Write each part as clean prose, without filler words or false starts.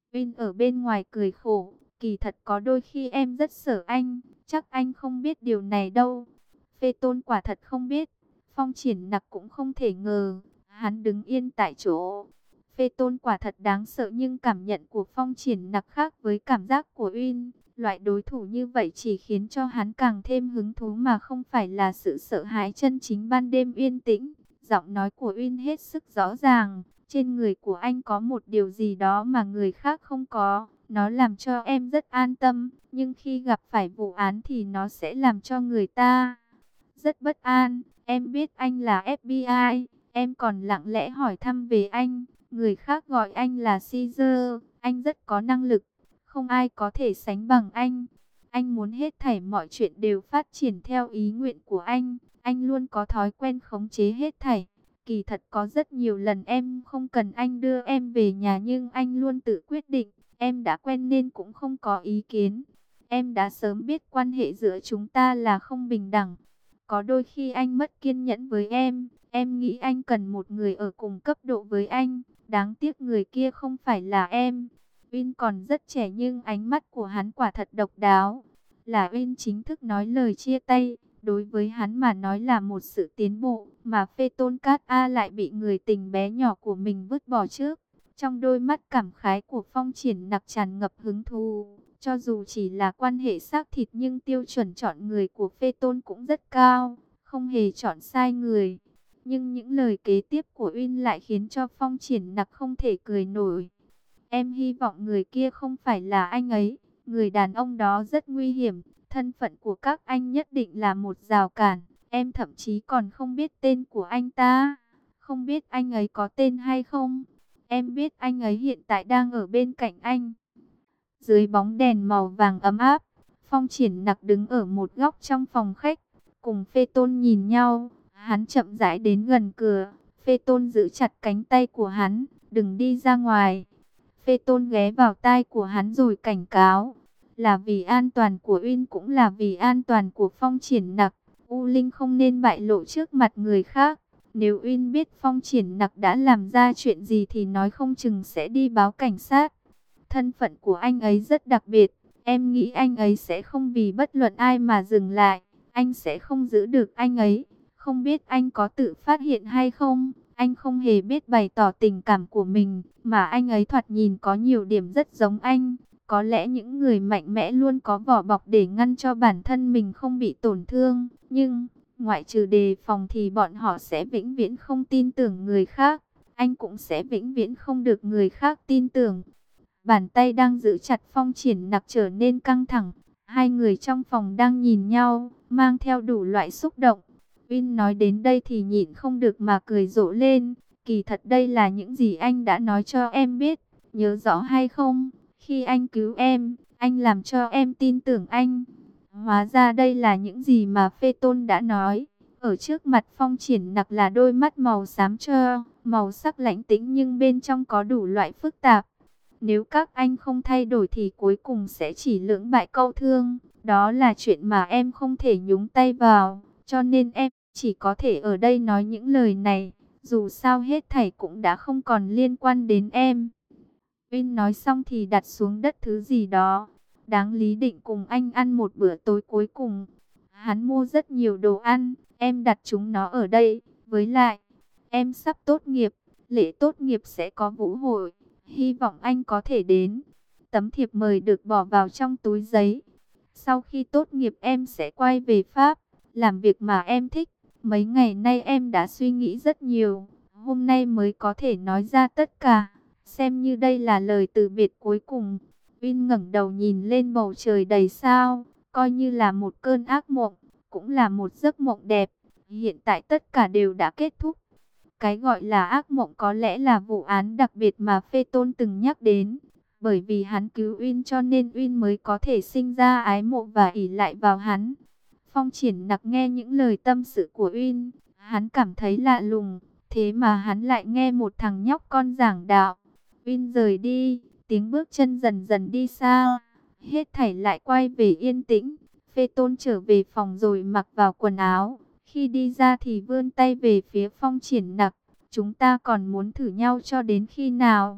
Uyên ở bên ngoài cười khổ, kỳ thật có đôi khi em rất sợ anh, chắc anh không biết điều này đâu. Phê Tôn quả thật không biết, Phong Triển Nặc cũng không thể ngờ, hắn đứng yên tại chỗ. Phê Tôn quả thật đáng sợ nhưng cảm nhận của Phong Triển Nặc khác với cảm giác của Uyên. Loại đối thủ như vậy chỉ khiến cho hắn càng thêm hứng thú mà không phải là sự sợ hãi chân chính. Ban đêm yên tĩnh, giọng nói của Uyên hết sức rõ ràng. Trên người của anh có một điều gì đó mà người khác không có. Nó làm cho em rất an tâm, nhưng khi gặp phải vụ án thì nó sẽ làm cho người ta rất bất an. Em biết anh là FBI, em còn lặng lẽ hỏi thăm về anh. Người khác gọi anh là Caesar, anh rất có năng lực, không ai có thể sánh bằng anh. Anh muốn hết thảy mọi chuyện đều phát triển theo ý nguyện của anh luôn có thói quen khống chế hết thảy. Kỳ thật có rất nhiều lần em không cần anh đưa em về nhà nhưng anh luôn tự quyết định. Em đã quen nên cũng không có ý kiến. Em đã sớm biết quan hệ giữa chúng ta là không bình đẳng. Có đôi khi anh mất kiên nhẫn với em nghĩ anh cần một người ở cùng cấp độ với anh. Đáng tiếc người kia không phải là em. Uyên còn rất trẻ nhưng ánh mắt của hắn quả thật độc đáo. Là Uyên chính thức nói lời chia tay. Đối với hắn mà nói là một sự tiến bộ, mà Phê Tôn Cát A lại bị người tình bé nhỏ của mình vứt bỏ trước. Trong đôi mắt cảm khái của Phong Triển Nặc tràn ngập hứng thú. Cho dù chỉ là quan hệ xác thịt nhưng tiêu chuẩn chọn người của Phê Tôn cũng rất cao, không hề chọn sai người. Nhưng những lời kế tiếp của Uyên lại khiến cho Phong Triển Nặc không thể cười nổi. Em hy vọng người kia không phải là anh ấy, người đàn ông đó rất nguy hiểm. Thân phận của các anh nhất định là một rào cản. Em thậm chí còn không biết tên của anh ta. Không biết anh ấy có tên hay không. Em biết anh ấy hiện tại đang ở bên cạnh anh. Dưới bóng đèn màu vàng ấm áp, Phong Triển Nặc đứng ở một góc trong phòng khách. Cùng Phê Tôn nhìn nhau. Hắn chậm rãi đến gần cửa. Phê Tôn giữ chặt cánh tay của hắn. Đừng đi ra ngoài. Phê Tôn ghé vào tai của hắn rồi cảnh cáo. Là vì an toàn của Uyên cũng là vì an toàn của Phong Triển Nặc. U Linh không nên bại lộ trước mặt người khác. Nếu Uyên biết Phong Triển Nặc đã làm ra chuyện gì thì nói không chừng sẽ đi báo cảnh sát. Thân phận của anh ấy rất đặc biệt. Em nghĩ anh ấy sẽ không vì bất luận ai mà dừng lại. Anh sẽ không giữ được anh ấy. Không biết anh có tự phát hiện hay không? Anh không hề biết bày tỏ tình cảm của mình. Mà anh ấy thoạt nhìn có nhiều điểm rất giống anh. Có lẽ những người mạnh mẽ luôn có vỏ bọc để ngăn cho bản thân mình không bị tổn thương. Nhưng, ngoại trừ đề phòng thì bọn họ sẽ vĩnh viễn không tin tưởng người khác. Anh cũng sẽ vĩnh viễn không được người khác tin tưởng. Bàn tay đang giữ chặt Phong Triển Nặc trở nên căng thẳng. Hai người trong phòng đang nhìn nhau, mang theo đủ loại xúc động. Uyên nói đến đây thì nhịn không được mà cười rộ lên. Kỳ thật đây là những gì anh đã nói cho em biết. Nhớ rõ hay không? Khi anh cứu em, anh làm cho em tin tưởng anh. Hóa ra đây là những gì mà Phê Tôn đã nói. Ở trước mặt Phong Triển Nặc là đôi mắt màu xám cho, màu sắc lãnh tĩnh nhưng bên trong có đủ loại phức tạp. Nếu các anh không thay đổi thì cuối cùng sẽ chỉ lưỡng bại câu thương. Đó là chuyện mà em không thể nhúng tay vào. Cho nên em chỉ có thể ở đây nói những lời này. Dù sao hết thảy cũng đã không còn liên quan đến em. Uyên nói xong thì đặt xuống đất thứ gì đó. Đáng lý định cùng anh ăn một bữa tối cuối cùng. Hắn mua rất nhiều đồ ăn. Em đặt chúng nó ở đây. Với lại, em sắp tốt nghiệp. Lễ tốt nghiệp sẽ có vũ hội. Hy vọng anh có thể đến. Tấm thiệp mời được bỏ vào trong túi giấy. Sau khi tốt nghiệp em sẽ quay về Pháp, làm việc mà em thích. Mấy ngày nay em đã suy nghĩ rất nhiều. Hôm nay mới có thể nói ra tất cả. Xem như đây là lời từ biệt cuối cùng. Uyên ngẩng đầu nhìn lên bầu trời đầy sao. Coi như là một cơn ác mộng. Cũng là một giấc mộng đẹp. Hiện tại tất cả đều đã kết thúc. Cái gọi là ác mộng có lẽ là vụ án đặc biệt mà Phê Tôn từng nhắc đến. Bởi vì hắn cứu Uyên cho nên Uyên mới có thể sinh ra ái mộ và ỷ lại vào hắn. Phong Triển Nặc nghe những lời tâm sự của Uyên, hắn cảm thấy lạ lùng. Thế mà hắn lại nghe một thằng nhóc con giảng đạo. Uyên rời đi, tiếng bước chân dần dần đi xa. Hết thảy lại quay về yên tĩnh. Phê Tôn trở về phòng rồi mặc vào quần áo. Khi đi ra thì vươn tay về phía Phong Triển Nặc. Chúng ta còn muốn thử nhau cho đến khi nào?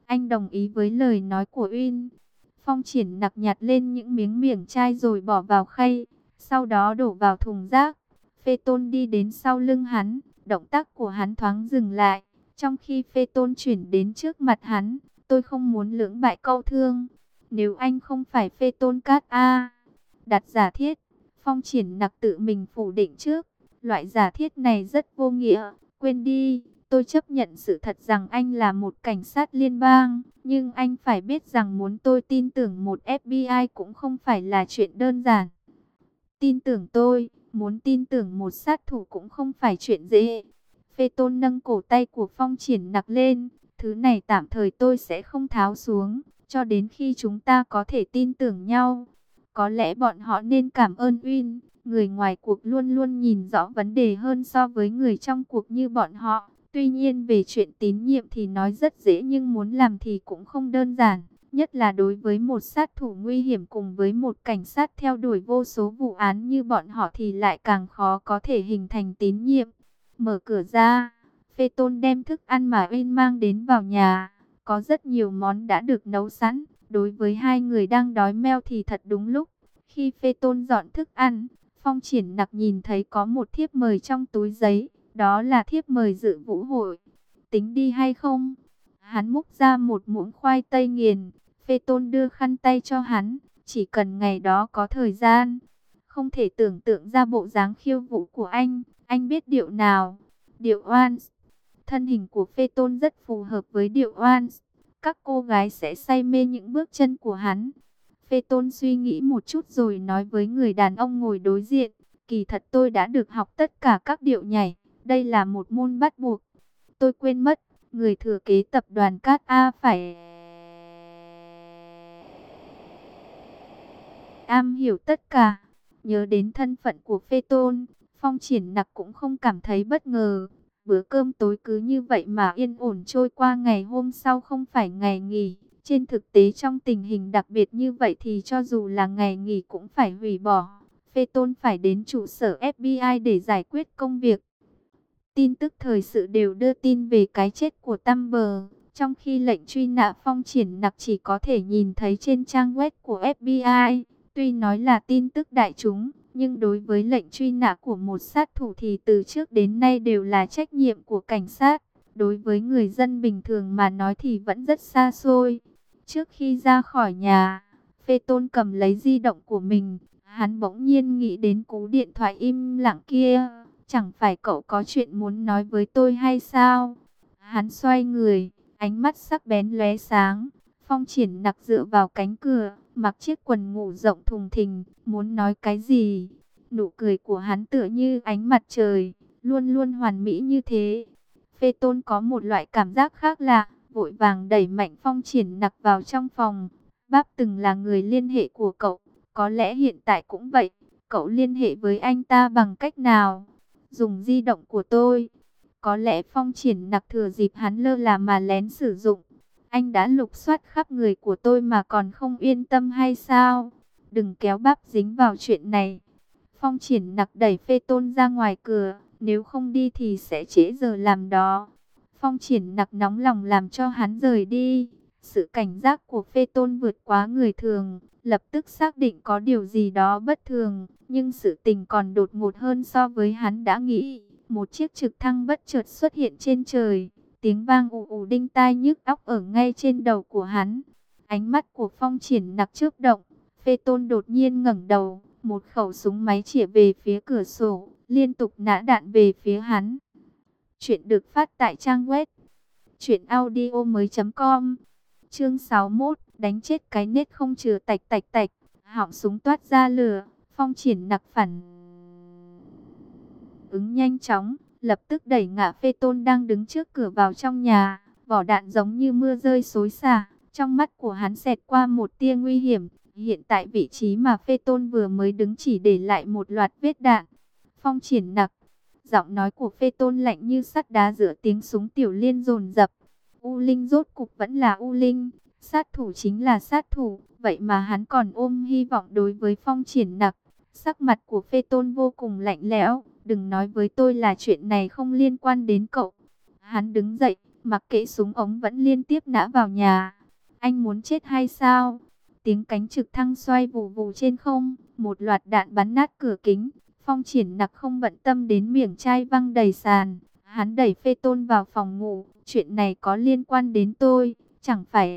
Anh đồng ý với lời nói của Uyên. Phong Triển Nặc nhặt lên những miếng miểng chai rồi bỏ vào khay, sau đó đổ vào thùng rác. Phê Tôn đi đến sau lưng hắn, động tác của hắn thoáng dừng lại, trong khi Phê Tôn chuyển đến trước mặt hắn. Tôi không muốn lưỡng bại câu thương. Nếu anh không phải Phê Tôn Cát A, đặt giả thiết. Phong Triển Nặc tự mình phủ định trước. Loại giả thiết này rất vô nghĩa. Quên đi, tôi chấp nhận sự thật rằng anh là một cảnh sát liên bang. Nhưng anh phải biết rằng muốn tôi tin tưởng một FBI cũng không phải là chuyện đơn giản. Tin tưởng tôi, muốn tin tưởng một sát thủ cũng không phải chuyện dễ. Phê Tôn nâng cổ tay của Phong Triển Nặc lên. Thứ này tạm thời tôi sẽ không tháo xuống, cho đến khi chúng ta có thể tin tưởng nhau. Có lẽ bọn họ nên cảm ơn Uyên. Người ngoài cuộc luôn luôn nhìn rõ vấn đề hơn so với người trong cuộc như bọn họ. Tuy nhiên về chuyện tín nhiệm thì nói rất dễ nhưng muốn làm thì cũng không đơn giản. Nhất là đối với một sát thủ nguy hiểm cùng với một cảnh sát theo đuổi vô số vụ án như bọn họ thì lại càng khó có thể hình thành tín nhiệm. Mở cửa ra, Phê Tôn đem thức ăn mà Uyên mang đến vào nhà. Có rất nhiều món đã được nấu sẵn. Đối với hai người đang đói meo thì thật đúng lúc. Khi Phê Tôn dọn thức ăn, Phong Triển Nặc nhìn thấy có một thiếp mời trong túi giấy. Đó là thiếp mời dự vũ hội. Tính đi hay không? Hắn múc ra một muỗng khoai tây nghiền. Phê Tôn đưa khăn tay cho hắn. Chỉ cần ngày đó có thời gian. Không thể tưởng tượng ra bộ dáng khiêu vũ của anh. Anh biết điệu nào? Điệu Oans. Thân hình của Phê Tôn rất phù hợp với điệu Oans. Các cô gái sẽ say mê những bước chân của hắn. Phê Tôn suy nghĩ một chút rồi nói với người đàn ông ngồi đối diện. Kỳ thật tôi đã được học tất cả các điệu nhảy. Đây là một môn bắt buộc. Tôi quên mất, người thừa kế tập đoàn Cát A phải am hiểu tất cả. Nhớ đến thân phận của Phê Tôn, Phong Triển Nặc cũng không cảm thấy bất ngờ. Bữa cơm tối cứ như vậy mà yên ổn trôi qua. Ngày hôm sau không phải ngày nghỉ. Trên thực tế trong tình hình đặc biệt như vậy thì cho dù là ngày nghỉ cũng phải hủy bỏ. Phê Tôn phải đến trụ sở FBI để giải quyết công việc. Tin tức thời sự đều đưa tin về cái chết của Tamber. Trong khi lệnh truy nã Phong Triển Nặc chỉ có thể nhìn thấy trên trang web của FBI. Tuy nói là tin tức đại chúng, nhưng đối với lệnh truy nã của một sát thủ thì từ trước đến nay đều là trách nhiệm của cảnh sát. Đối với người dân bình thường mà nói thì vẫn rất xa xôi. Trước khi ra khỏi nhà, Phê Tôn cầm lấy di động của mình. Hắn bỗng nhiên nghĩ đến cú điện thoại im lặng kia. Chẳng phải cậu có chuyện muốn nói với tôi hay sao? Hắn xoay người, ánh mắt sắc bén lóe sáng. Phong Triển Nặc dựa vào cánh cửa, mặc chiếc quần ngủ rộng thùng thình, muốn nói cái gì? Nụ cười của hắn tựa như ánh mặt trời, luôn luôn hoàn mỹ như thế. Phê Tôn có một loại cảm giác khác lạ, vội vàng đẩy mạnh Phong Triển Nặc vào trong phòng. Báp từng là người liên hệ của cậu, có lẽ hiện tại cũng vậy. Cậu liên hệ với anh ta bằng cách nào? Dùng di động của tôi. Có lẽ Phong Triển Nặc thừa dịp hắn lơ là mà lén sử dụng. Anh đã lục soát khắp người của tôi mà còn không yên tâm hay sao? Đừng kéo Báp dính vào chuyện này. Phong Triển Nặc đẩy Phê Tôn ra ngoài cửa. Nếu không đi thì sẽ trễ giờ làm đó. Phong Triển Nặc nóng lòng làm cho hắn rời đi. Sự cảnh giác của Phê Tôn vượt quá người thường. Lập tức xác định có điều gì đó bất thường. Nhưng sự tình còn đột ngột hơn so với hắn đã nghĩ. Một chiếc trực thăng bất chợt xuất hiện trên trời. Tiếng vang ù ù đinh tai nhức óc ở ngay trên đầu của hắn. Ánh mắt của Phong Triển Nặc chớp động. Phê Tôn đột nhiên ngẩng đầu. Một khẩu súng máy chĩa về phía cửa sổ. Liên tục nã đạn về phía hắn. Chuyện được phát tại trang web truyệnaudiomoi.com. Chương 61, đánh chết cái nết không chừa tạch tạch tạch. Họng súng toát ra lửa. Phong Triển Nặc phản ứng nhanh chóng, lập tức đẩy ngã Phê Tôn đang đứng trước cửa vào trong nhà. Vỏ đạn giống như mưa rơi xối xả. Trong mắt của hắn xẹt qua một tia nguy hiểm. Hiện tại vị trí mà Phê Tôn vừa mới đứng chỉ để lại một loạt vết đạn. Phong Triển Nặc. Giọng nói của Phê Tôn lạnh như sắt đá giữa tiếng súng tiểu liên dồn dập. U Linh rốt cục vẫn là U Linh. Sát thủ chính là sát thủ. Vậy mà hắn còn ôm hy vọng đối với Phong Triển Nặc. Sắc mặt của Phê Tôn vô cùng lạnh lẽo. Đừng nói với tôi là chuyện này không liên quan đến cậu. Hắn đứng dậy, Mặc kệ súng ống vẫn liên tiếp nã vào nhà. Anh muốn chết hay sao? Tiếng cánh trực thăng xoay vù vù trên không, một loạt đạn bắn nát cửa kính. Phong Triển Nặc không bận tâm đến miệng chai văng đầy sàn. Hắn đẩy Phê Tôn vào phòng ngủ. Chuyện này có liên quan đến tôi, chẳng phải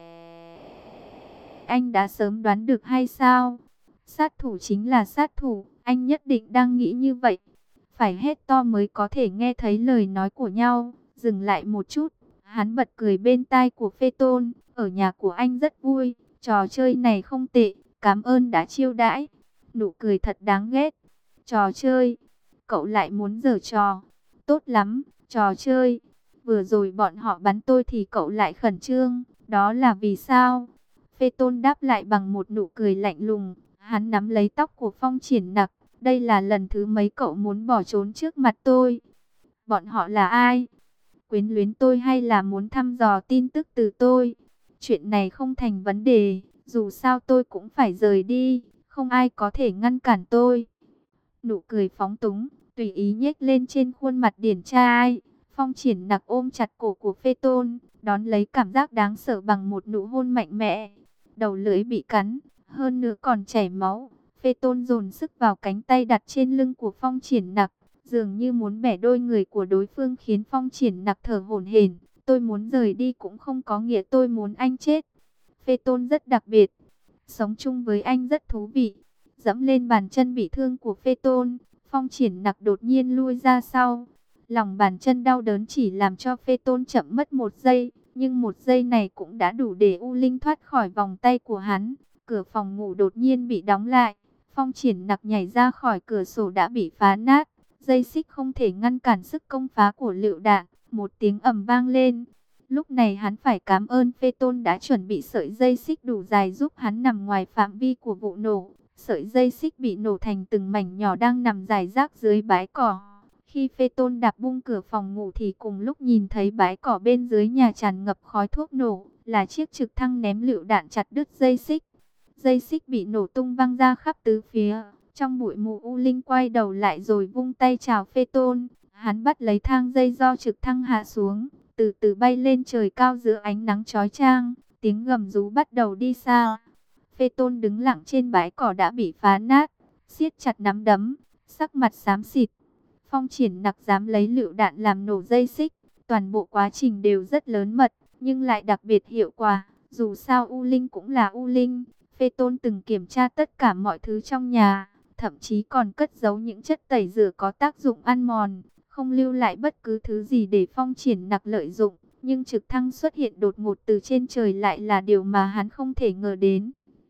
anh đã sớm đoán được hay sao? Sát thủ chính là sát thủ, anh nhất định đang nghĩ như vậy. Phải hét to mới có thể nghe thấy lời nói của nhau. Dừng lại một chút, hắn bật cười bên tai của Phê Tôn. Ở nhà của anh rất vui, trò chơi này không tệ, cảm ơn đã chiêu đãi. Nụ cười thật đáng ghét. Trò chơi, cậu lại muốn giở trò. Tốt lắm, trò chơi. Vừa rồi bọn họ bắn tôi thì cậu lại khẩn trương, đó là vì sao? Phê Tôn đáp lại bằng một nụ cười lạnh lùng. Hắn nắm lấy tóc của Phong Triển Nặc. Đây là lần thứ mấy cậu muốn bỏ trốn trước mặt tôi? Bọn họ là ai? Quyến luyến tôi hay là muốn thăm dò tin tức từ tôi? Chuyện này không thành vấn đề, dù sao tôi cũng phải rời đi, không ai có thể ngăn cản tôi. Nụ cười phóng túng, tùy ý nhếch lên trên khuôn mặt điển trai. Phong Triển Nặc ôm chặt cổ của Phê Tôn, đón lấy cảm giác đáng sợ bằng một nụ hôn mạnh mẽ. Đầu lưỡi bị cắn, hơn nữa còn chảy máu. Phê Tôn dồn sức vào cánh tay đặt trên lưng của Phong Triển Nặc, dường như muốn bẻ đôi người của đối phương, khiến Phong Triển Nặc thở hổn hển. Tôi muốn rời đi cũng không có nghĩa tôi muốn anh chết. Phê Tôn rất đặc biệt, sống chung với anh rất thú vị. Dẫm lên bàn chân bị thương của Phê Tôn, Phong Triển Nặc đột nhiên lui ra sau. Lòng bàn chân đau đớn chỉ làm cho Phê Tôn chậm mất một giây, nhưng một giây này cũng đã đủ để U Linh thoát khỏi vòng tay của hắn. Cửa phòng ngủ đột nhiên bị đóng lại. Phong Triển Nặc nhảy ra khỏi cửa sổ đã bị phá nát. Dây xích không thể ngăn cản sức công phá của lựu đạn. Một tiếng ầm vang lên. Lúc này hắn phải cảm ơn Phê Tôn đã chuẩn bị sợi dây xích đủ dài giúp hắn nằm ngoài phạm vi của vụ nổ. Sợi dây xích bị nổ thành từng mảnh nhỏ đang nằm rải rác dưới bãi cỏ. Khi Phê Tôn đạp bung cửa phòng ngủ thì cùng lúc nhìn thấy bãi cỏ bên dưới nhà tràn ngập khói thuốc nổ. Là chiếc trực thăng ném lựu đạn chặt đứt dây xích. Dây xích bị nổ tung văng ra khắp tứ phía. Trong bụi mù, U Linh quay đầu lại rồi vung tay chào Phê Tôn. Hắn bắt lấy thang dây do trực thăng hạ xuống, từ từ bay lên trời cao giữa ánh nắng chói chang. Tiếng gầm rú bắt đầu đi xa. Phê Tôn đứng lặng trên bãi cỏ đã bị phá nát, siết chặt nắm đấm, sắc mặt xám xịt. Phong Triển Nặc dám lấy lựu đạn làm nổ dây xích. Toàn bộ quá trình đều rất lớn mật, nhưng lại đặc biệt hiệu quả. Dù sao U Linh cũng là U Linh. Phê Tôn từng kiểm tra tất cả mọi thứ trong nhà, thậm chí còn cất giấu những chất tẩy rửa có tác dụng ăn mòn, không lưu lại bất cứ thứ gì để Phong Triển Nặc lợi dụng. Nhưng trực thăng xuất hiện đột ngột từ trên trời lại là điều mà hắn không thể ngờ đến.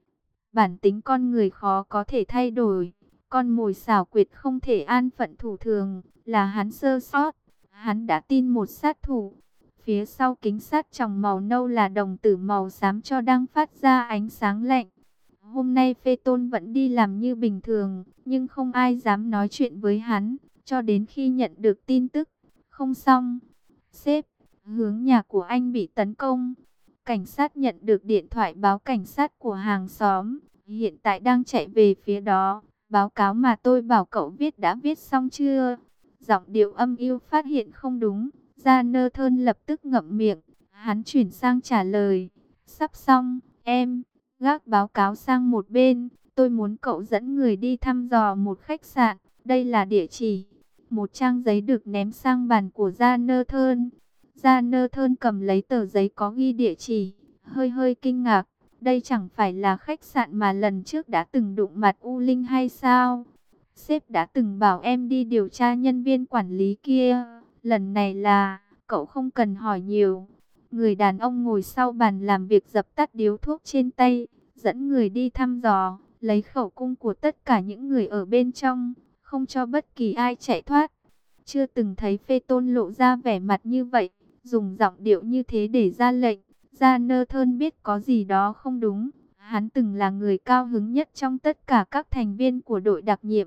Bản tính con người khó có thể thay đổi, con mồi xảo quyệt không thể an phận thủ thường, là hắn sơ sót. Hắn đã tin một sát thủ. Phía sau kính sắt tròng màu nâu là đồng tử màu xám cho đang phát ra ánh sáng lạnh. Hôm nay Phê Tôn vẫn đi làm như bình thường, nhưng không ai dám nói chuyện với hắn, cho đến khi nhận được tin tức. Không xong, sếp, hướng nhà của anh bị tấn công. Cảnh sát nhận được điện thoại báo cảnh sát của hàng xóm, hiện tại đang chạy về phía đó. Báo cáo mà tôi bảo cậu viết đã viết xong chưa? Giọng điệu âm u phát hiện không đúng, Jonathan lập tức ngậm miệng. Hắn chuyển sang trả lời, sắp xong, em. Gác báo cáo sang một bên, tôi muốn cậu dẫn người đi thăm dò một khách sạn, đây là địa chỉ. Một trang giấy được ném sang bàn của Jonathan. Jonathan cầm lấy tờ giấy có ghi địa chỉ, hơi kinh ngạc. Đây chẳng phải là khách sạn mà lần trước đã từng đụng mặt U Linh hay sao? Sếp đã từng bảo em đi điều tra nhân viên quản lý kia. Lần này là, cậu không cần hỏi nhiều. Người đàn ông ngồi sau bàn làm việc dập tắt điếu thuốc trên tay, dẫn người đi thăm dò, lấy khẩu cung của tất cả những người ở bên trong, không cho bất kỳ ai chạy thoát. Chưa từng thấy Phê Tôn lộ ra vẻ mặt như vậy, dùng giọng điệu như thế để ra lệnh. Jonathan biết có gì đó không đúng. Hắn từng là người cao hứng nhất trong tất cả các thành viên của đội đặc nhiệm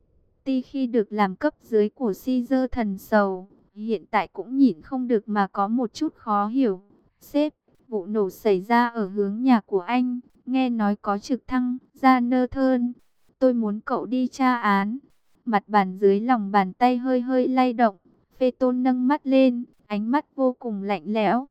ST khi được làm cấp dưới của Caesar thần sầu. Hiện tại cũng nhìn không được mà có một chút khó hiểu. Sếp, vụ nổ xảy ra ở hướng nhà của anh, nghe nói có trực thăng. Jonathan, tôi muốn cậu đi tra án. Mặt bàn dưới lòng bàn tay hơi lay động. Phê Tôn nâng mắt lên, ánh mắt vô cùng lạnh lẽo.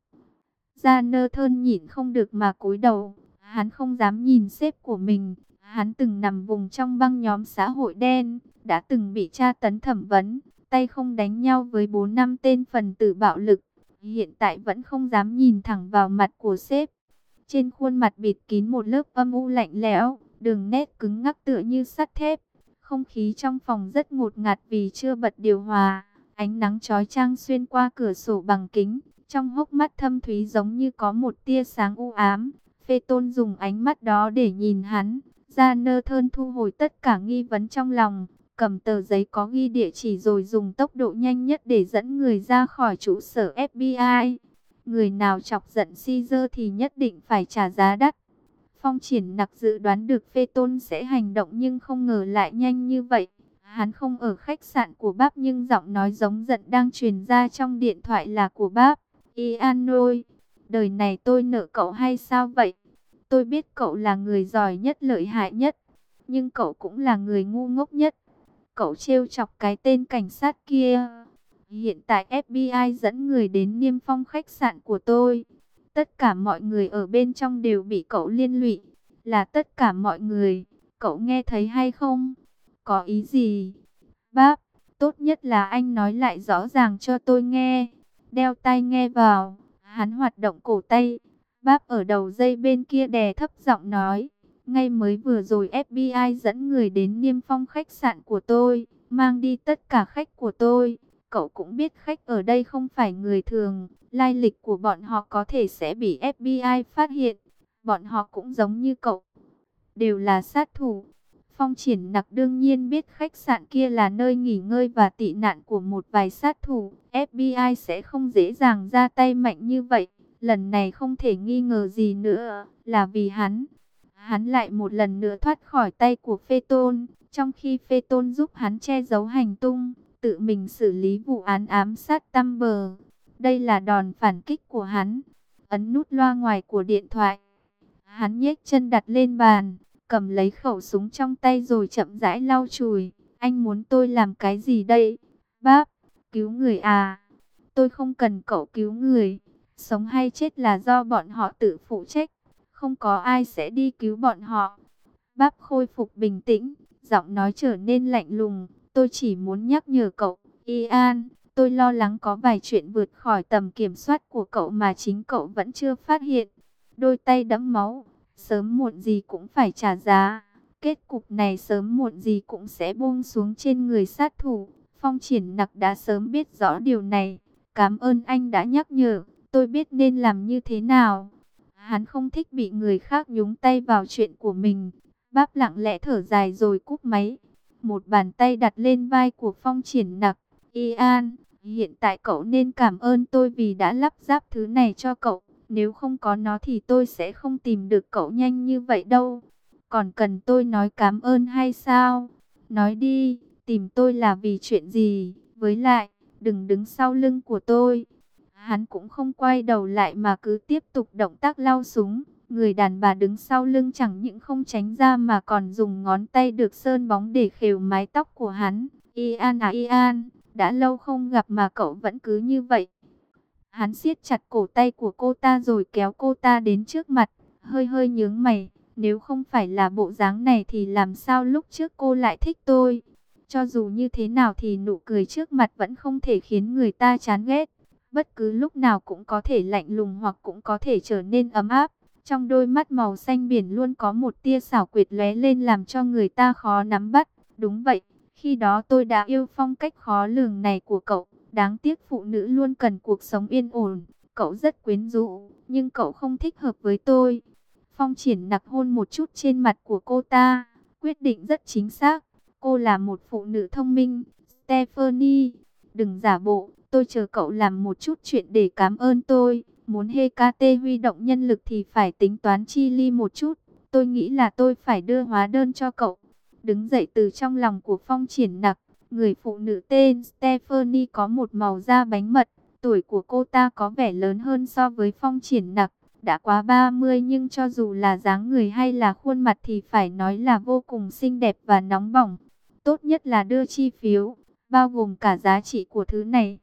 Jonathan nhịn không được mà cúi đầu, hắn không dám nhìn sếp của mình. Hắn từng nằm vùng trong băng nhóm xã hội đen, đã từng bị tra tấn thẩm vấn, tay không đánh nhau với 4-5 tên phần tử bạo lực. Hiện tại vẫn không dám nhìn thẳng vào mặt của sếp. Trên khuôn mặt bịt kín một lớp âm u lạnh lẽo, đường nét cứng ngắc tựa như sắt thép. Không khí trong phòng rất ngột ngạt vì chưa bật điều hòa. Ánh nắng chói chang xuyên qua cửa sổ bằng kính, trong hốc mắt thâm thúy giống như có một tia sáng u ám. Phê Tôn dùng ánh mắt đó để nhìn hắn. Jonathan thu hồi tất cả nghi vấn trong lòng, cầm tờ giấy có ghi địa chỉ rồi dùng tốc độ nhanh nhất để dẫn người ra khỏi trụ sở FBI. Người nào chọc giận Caesar thì nhất định phải trả giá đắt. Phong Triển Nặc dự đoán được Phê Tôn sẽ hành động nhưng không ngờ lại nhanh như vậy. Hắn không ở khách sạn của Báp nhưng giọng nói giống giận đang truyền ra trong điện thoại là của Báp. Ian ơi, đời này tôi nợ cậu hay sao vậy? Tôi biết cậu là người giỏi nhất, lợi hại nhất, nhưng cậu cũng là người ngu ngốc nhất. Cậu trêu chọc cái tên cảnh sát kia. Hiện tại FBI dẫn người đến niêm phong khách sạn của tôi. Tất cả mọi người ở bên trong đều bị cậu liên lụy. Là tất cả mọi người. Cậu nghe thấy hay không? Có ý gì? Báp, tốt nhất là anh nói lại rõ ràng cho tôi nghe. Đeo tai nghe vào. Hắn hoạt động cổ tay. Báp ở đầu dây bên kia đè thấp giọng nói. Ngay mới vừa rồi FBI dẫn người đến niêm phong khách sạn của tôi, mang đi tất cả khách của tôi. Cậu cũng biết khách ở đây không phải người thường, lai lịch của bọn họ có thể sẽ bị FBI phát hiện. Bọn họ cũng giống như cậu, đều là sát thủ. Phong Triển Nặc đương nhiên biết khách sạn kia là nơi nghỉ ngơi và tị nạn của một vài sát thủ. FBI sẽ không dễ dàng ra tay mạnh như vậy. Lần này không thể nghi ngờ gì nữa, là vì hắn. Hắn lại một lần nữa thoát khỏi tay của Phê Tôn, trong khi Phê Tôn giúp hắn che giấu hành tung, tự mình xử lý vụ án ám sát Tamber. Đây là đòn phản kích của hắn. Ấn nút loa ngoài của điện thoại. Hắn nhếch chân đặt lên bàn, cầm lấy khẩu súng trong tay rồi chậm rãi lau chùi. Anh muốn tôi làm cái gì đây? Báp, cứu người à? Tôi không cần cậu cứu người. Sống hay chết là do bọn họ tự phụ trách. Không có ai sẽ đi cứu bọn họ. Báp khôi phục bình tĩnh, giọng nói trở nên lạnh lùng. Tôi chỉ muốn nhắc nhở cậu, Ian, tôi lo lắng có vài chuyện vượt khỏi tầm kiểm soát của cậu mà chính cậu vẫn chưa phát hiện. Đôi tay đẫm máu, sớm muộn gì cũng phải trả giá. Kết cục này sớm muộn gì cũng sẽ buông xuống trên người sát thủ. Phong Triển Nặc đã sớm biết rõ điều này. Cảm ơn anh đã nhắc nhở, tôi biết nên làm như thế nào. Hắn không thích bị người khác nhúng tay vào chuyện của mình. Báp lặng lẽ thở dài rồi cúp máy. Một bàn tay đặt lên vai của Phong Triển Nặc. Ian, hiện tại cậu nên cảm ơn tôi vì đã lắp ráp thứ này cho cậu. Nếu không có nó thì tôi sẽ không tìm được cậu nhanh như vậy đâu. Còn cần tôi nói cảm ơn hay sao? Nói đi, tìm tôi là vì chuyện gì? Với lại, đừng đứng sau lưng của tôi. Hắn cũng không quay đầu lại mà cứ tiếp tục động tác lau súng. Người đàn bà đứng sau lưng chẳng những không tránh ra mà còn dùng ngón tay được sơn bóng để khều mái tóc của hắn. Ian à Ian, đã lâu không gặp mà cậu vẫn cứ như vậy. Hắn siết chặt cổ tay của cô ta rồi kéo cô ta đến trước mặt, hơi hơi nhướng mày. Nếu không phải là bộ dáng này thì làm sao lúc trước cô lại thích tôi? Cho dù như thế nào thì nụ cười trước mặt vẫn không thể khiến người ta chán ghét. Bất cứ lúc nào cũng có thể lạnh lùng hoặc cũng có thể trở nên ấm áp. Trong đôi mắt màu xanh biển luôn có một tia xảo quyệt lóe lên làm cho người ta khó nắm bắt. Đúng vậy, khi đó tôi đã yêu phong cách khó lường này của cậu. Đáng tiếc phụ nữ luôn cần cuộc sống yên ổn. Cậu rất quyến rũ, nhưng cậu không thích hợp với tôi. Phong Triển Nặc hôn một chút trên mặt của cô ta. Quyết định rất chính xác. Cô là một phụ nữ thông minh. Stephanie, đừng giả bộ. Tôi chờ cậu làm một chút chuyện để cảm ơn tôi. Muốn Hecate huy động nhân lực thì phải tính toán chi ly một chút. Tôi nghĩ là tôi phải đưa hóa đơn cho cậu. Đứng dậy từ trong lòng của Phong Triển Nặc, người phụ nữ tên Stephanie có một màu da bánh mật. Tuổi của cô ta có vẻ lớn hơn so với Phong Triển Nặc. Đã quá 30 nhưng cho dù là dáng người hay là khuôn mặt thì phải nói là vô cùng xinh đẹp và nóng bỏng. Tốt nhất là đưa chi phiếu, bao gồm cả giá trị của thứ này.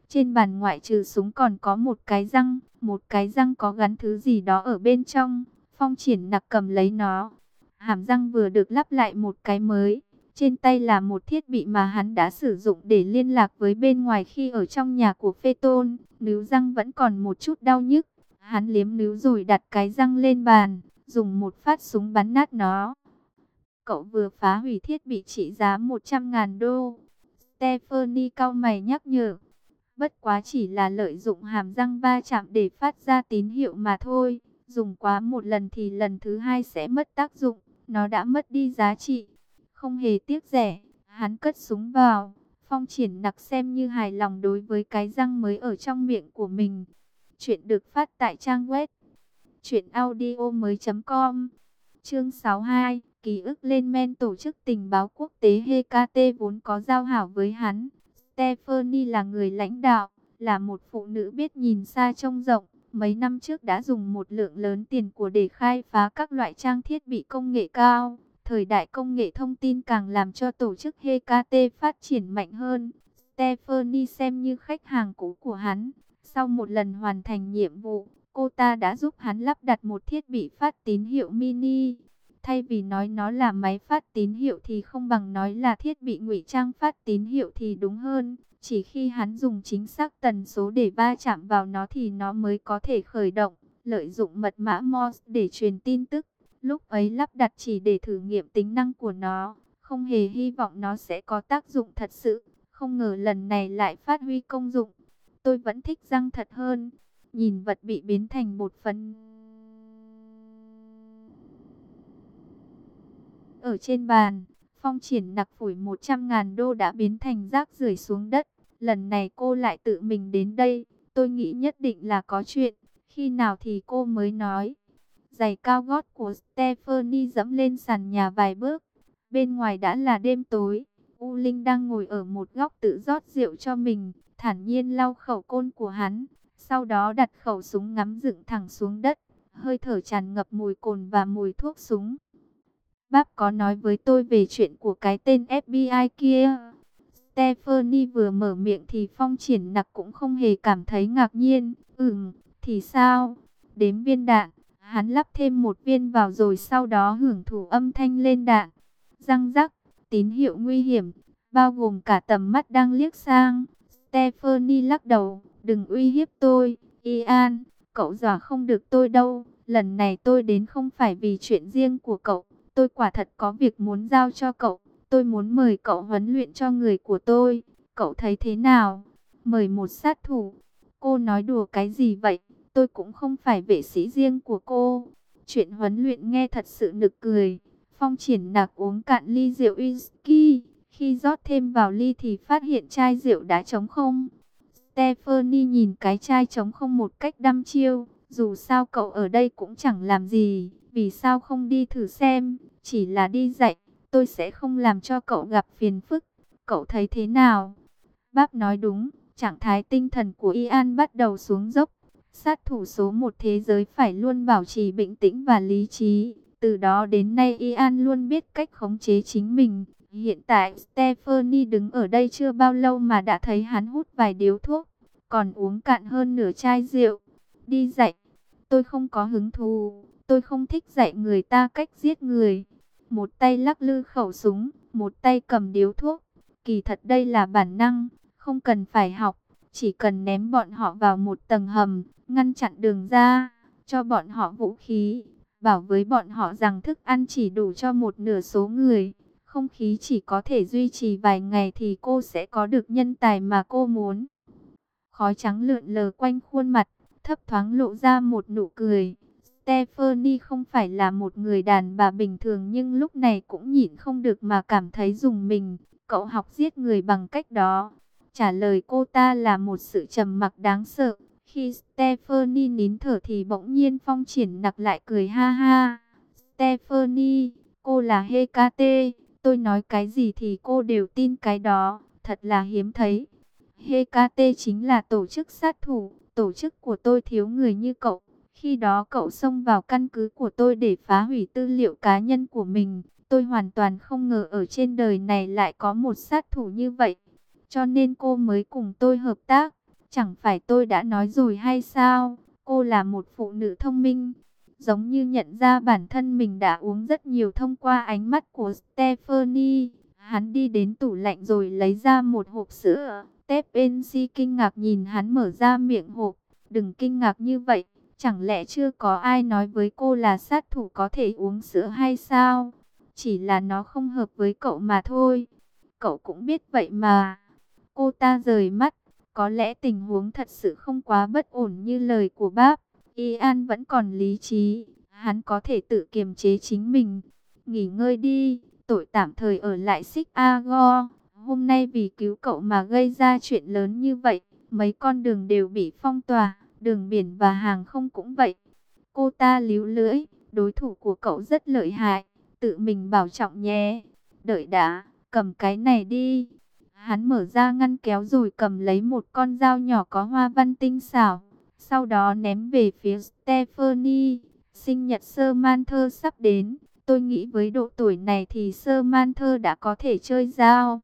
Trên bàn ngoại trừ súng còn có một cái răng có gắn thứ gì đó ở bên trong. Phong Triển Nặc cầm lấy nó. Hàm răng vừa được lắp lại một cái mới. Trên tay là một thiết bị mà hắn đã sử dụng để liên lạc với bên ngoài khi ở trong nhà của Phê Tôn. Níu răng vẫn còn một chút đau nhức. Hắn liếm níu rồi đặt cái răng lên bàn, dùng một phát súng bắn nát nó. Cậu vừa phá hủy thiết bị trị giá 100.000 đô. Stephanie cau mày nhắc nhở. Bất quá chỉ là lợi dụng hàm răng va chạm để phát ra tín hiệu mà thôi. Dùng quá một lần thì lần thứ hai sẽ mất tác dụng. Nó đã mất đi giá trị. Không hề tiếc rẻ. Hắn cất súng vào. Phong Triển Nặc xem như hài lòng đối với cái răng mới ở trong miệng của mình. Chuyện được phát tại trang web truyệnaudiomoi.com. Chương 62, ký ức lên men. Tổ chức tình báo quốc tế HKT vốn có giao hảo với hắn. Stephanie là người lãnh đạo, là một phụ nữ biết nhìn xa trông rộng. Mấy năm trước đã dùng một lượng lớn tiền của để khai phá các loại trang thiết bị công nghệ cao. Thời đại công nghệ thông tin càng làm cho tổ chức HKT phát triển mạnh hơn. Stephanie xem như khách hàng cũ của hắn. Sau một lần hoàn thành nhiệm vụ, cô ta đã giúp hắn lắp đặt một thiết bị phát tín hiệu mini. Thay vì nói nó là máy phát tín hiệu thì không bằng nói là thiết bị ngụy trang phát tín hiệu thì đúng hơn. Chỉ khi hắn dùng chính xác tần số để va chạm vào nó thì nó mới có thể khởi động, lợi dụng mật mã Morse để truyền tin tức. Lúc ấy lắp đặt chỉ để thử nghiệm tính năng của nó, không hề hy vọng nó sẽ có tác dụng thật sự. Không ngờ lần này lại phát huy công dụng. Tôi vẫn thích răng thật hơn. Nhìn vật bị biến thành bột phấn ở trên bàn, Phong Triển Nặc phủi 100.000 đô đã biến thành rác rưởi xuống đất. Lần này cô lại tự mình đến đây. Tôi nghĩ nhất định là có chuyện. Khi nào thì cô mới nói. Giày cao gót của Stephanie dẫm lên sàn nhà vài bước. Bên ngoài đã là đêm tối. U Linh đang ngồi ở một góc tự rót rượu cho mình, thản nhiên lau khẩu côn của hắn. Sau đó đặt khẩu súng ngắm dựng thẳng xuống đất. Hơi thở tràn ngập mùi cồn và mùi thuốc súng. Bác có nói với tôi về chuyện của cái tên FBI kia. Stephanie vừa mở miệng thì Phong Triển Nặc cũng không hề cảm thấy ngạc nhiên. Thì sao? Đếm viên đạn. Hắn lắp thêm một viên vào rồi sau đó hưởng thụ âm thanh lên đạn. Răng rắc, tín hiệu nguy hiểm, bao gồm cả tầm mắt đang liếc sang. Stephanie lắc đầu, đừng uy hiếp tôi, Ian, cậu dọa không được tôi đâu. Lần này tôi đến không phải vì chuyện riêng của cậu, tôi quả thật có việc muốn giao cho cậu. Tôi muốn mời cậu huấn luyện cho người của tôi, cậu thấy thế nào? Mời một sát thủ? Cô nói đùa cái gì vậy? Tôi cũng không phải vệ sĩ riêng của cô. Chuyện huấn luyện nghe thật sự nực cười. Phong Triển Nặc uống cạn ly rượu whisky. Khi rót thêm vào ly thì phát hiện chai rượu đã trống không. Stephanie nhìn cái chai trống không một cách đăm chiêu. Dù sao cậu ở đây cũng chẳng làm gì. Vì sao không đi thử xem? Chỉ là đi dạy. Tôi sẽ không làm cho cậu gặp phiền phức. Cậu thấy thế nào? Bác nói đúng. Trạng thái tinh thần của Ian bắt đầu xuống dốc. Sát thủ số 1 thế giới phải luôn bảo trì bình tĩnh và lý trí. Từ đó đến nay Ian luôn biết cách khống chế chính mình. Hiện tại Stephanie đứng ở đây chưa bao lâu mà đã thấy hắn hút vài điếu thuốc, còn uống cạn hơn nửa chai rượu. Đi dạy? Tôi không có hứng thú. Tôi không thích dạy người ta cách giết người. Một tay lắc lư khẩu súng, một tay cầm điếu thuốc. Kỳ thật đây là bản năng, không cần phải học. Chỉ cần ném bọn họ vào một tầng hầm, ngăn chặn đường ra, cho bọn họ vũ khí, bảo với bọn họ rằng thức ăn chỉ đủ cho một nửa số người, không khí chỉ có thể duy trì vài ngày thì cô sẽ có được nhân tài mà cô muốn. Khói trắng lượn lờ quanh khuôn mặt, thấp thoáng lộ ra một nụ cười. Stephanie không phải là một người đàn bà bình thường nhưng lúc này cũng nhịn không được mà cảm thấy rùng mình. Cậu học giết người bằng cách đó. Trả lời cô ta là một sự trầm mặc đáng sợ. Khi Stephanie nín thở thì bỗng nhiên Phong Triển Nặc lại cười ha ha. Stephanie, cô là HKT, tôi nói cái gì thì cô đều tin cái đó, thật là hiếm thấy. HKT chính là tổ chức sát thủ, tổ chức của tôi thiếu người như cậu. Khi đó cậu xông vào căn cứ của tôi để phá hủy tư liệu cá nhân của mình. Tôi hoàn toàn không ngờ ở trên đời này lại có một sát thủ như vậy. Cho nên cô mới cùng tôi hợp tác. Chẳng phải tôi đã nói rồi hay sao? Cô là một phụ nữ thông minh. Giống như nhận ra bản thân mình đã uống rất nhiều thông qua ánh mắt của Stephanie. Hắn đi đến tủ lạnh rồi lấy ra một hộp sữa. Tepensi kinh ngạc nhìn hắn mở ra miệng hộp. Đừng kinh ngạc như vậy. Chẳng lẽ chưa có ai nói với cô là sát thủ có thể uống sữa hay sao? Chỉ là nó không hợp với cậu mà thôi. Cậu cũng biết vậy mà. Cô ta rời mắt. Có lẽ tình huống thật sự không quá bất ổn như lời của bác. Ian vẫn còn lý trí. Hắn có thể tự kiềm chế chính mình. Nghỉ ngơi đi. Tội tạm thời ở lại Chicago. Hôm nay vì cứu cậu mà gây ra chuyện lớn như vậy. Mấy con đường đều bị phong tỏa. Đường biển và hàng không cũng vậy. Cô ta líu lưỡi. Đối thủ của cậu rất lợi hại. Tự mình bảo trọng nhé. Đợi đã. Cầm cái này đi. Hắn mở ra ngăn kéo rồi cầm lấy một con dao nhỏ có hoa văn tinh xảo. Sau đó ném về phía Stephanie. Sinh nhật Samantha sắp đến. Tôi nghĩ với độ tuổi này thì Samantha đã có thể chơi dao.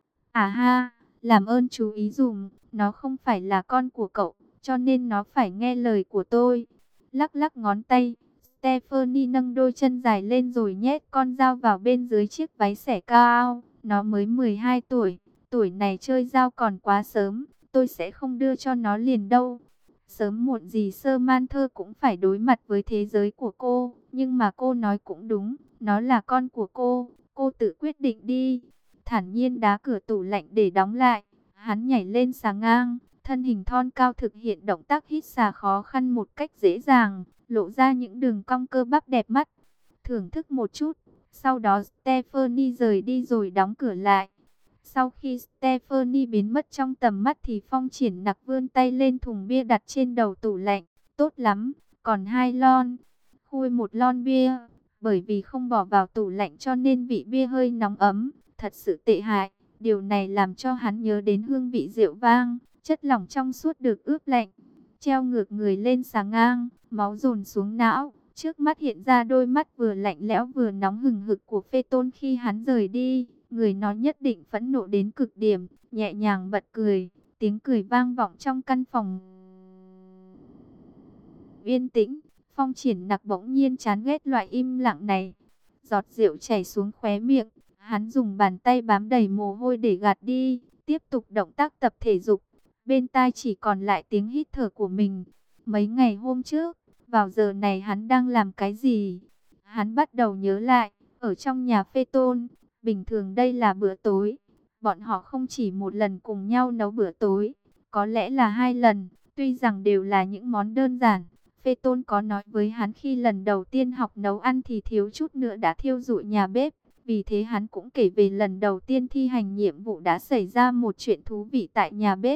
À ha, làm ơn chú ý dùm. Nó không phải là con của cậu, cho nên nó phải nghe lời của tôi. Lắc lắc ngón tay. Stephanie nâng đôi chân dài lên rồi nhét con dao vào bên dưới chiếc váy xẻ cao. Nó mới 12 tuổi. Tuổi này chơi dao còn quá sớm, tôi sẽ không đưa cho nó liền đâu. Sớm muộn gì Samantha cũng phải đối mặt với thế giới của cô. Nhưng mà cô nói cũng đúng, nó là con của cô tự quyết định đi. Thản nhiên đá cửa tủ lạnh để đóng lại. Hắn nhảy lên xà ngang, thân hình thon cao thực hiện động tác hít xà khó khăn một cách dễ dàng, lộ ra những đường cong cơ bắp đẹp mắt. Thưởng thức một chút, sau đó Stephanie rời đi rồi đóng cửa lại. Sau khi Stephanie biến mất trong tầm mắt thì Phong Triển Nặc vươn tay lên thùng bia đặt trên đầu tủ lạnh. Tốt lắm, còn 2 lon. Khui một lon bia, bởi vì không bỏ vào tủ lạnh cho nên vị bia hơi nóng ấm, thật sự tệ hại. Điều này làm cho hắn nhớ đến hương vị rượu vang, chất lỏng trong suốt được ướp lạnh. Treo ngược người lên xà ngang, máu dồn xuống não. Trước mắt hiện ra đôi mắt vừa lạnh lẽo vừa nóng hừng hực của Phê Tôn khi hắn rời đi. Người nó nhất định phẫn nộ đến cực điểm, nhẹ nhàng bật cười, tiếng cười vang vọng trong căn phòng. Yên tĩnh, Phong Triển Nặc bỗng nhiên chán ghét loại im lặng này. Giọt rượu chảy xuống khóe miệng, hắn dùng bàn tay bám đầy mồ hôi để gạt đi, tiếp tục động tác tập thể dục. Bên tai chỉ còn lại tiếng hít thở của mình. Mấy ngày hôm trước, vào giờ này hắn đang làm cái gì? Hắn bắt đầu nhớ lại, ở trong nhà Phê Tôn. Bình thường đây là bữa tối. Bọn họ không chỉ một lần cùng nhau nấu bữa tối, có lẽ là 2 lần, tuy rằng đều là những món đơn giản. Phê Tôn có nói với hắn khi lần đầu tiên học nấu ăn thì thiếu chút nữa đã thiêu rụi nhà bếp. Vì thế hắn cũng kể về lần đầu tiên thi hành nhiệm vụ đã xảy ra một chuyện thú vị tại nhà bếp.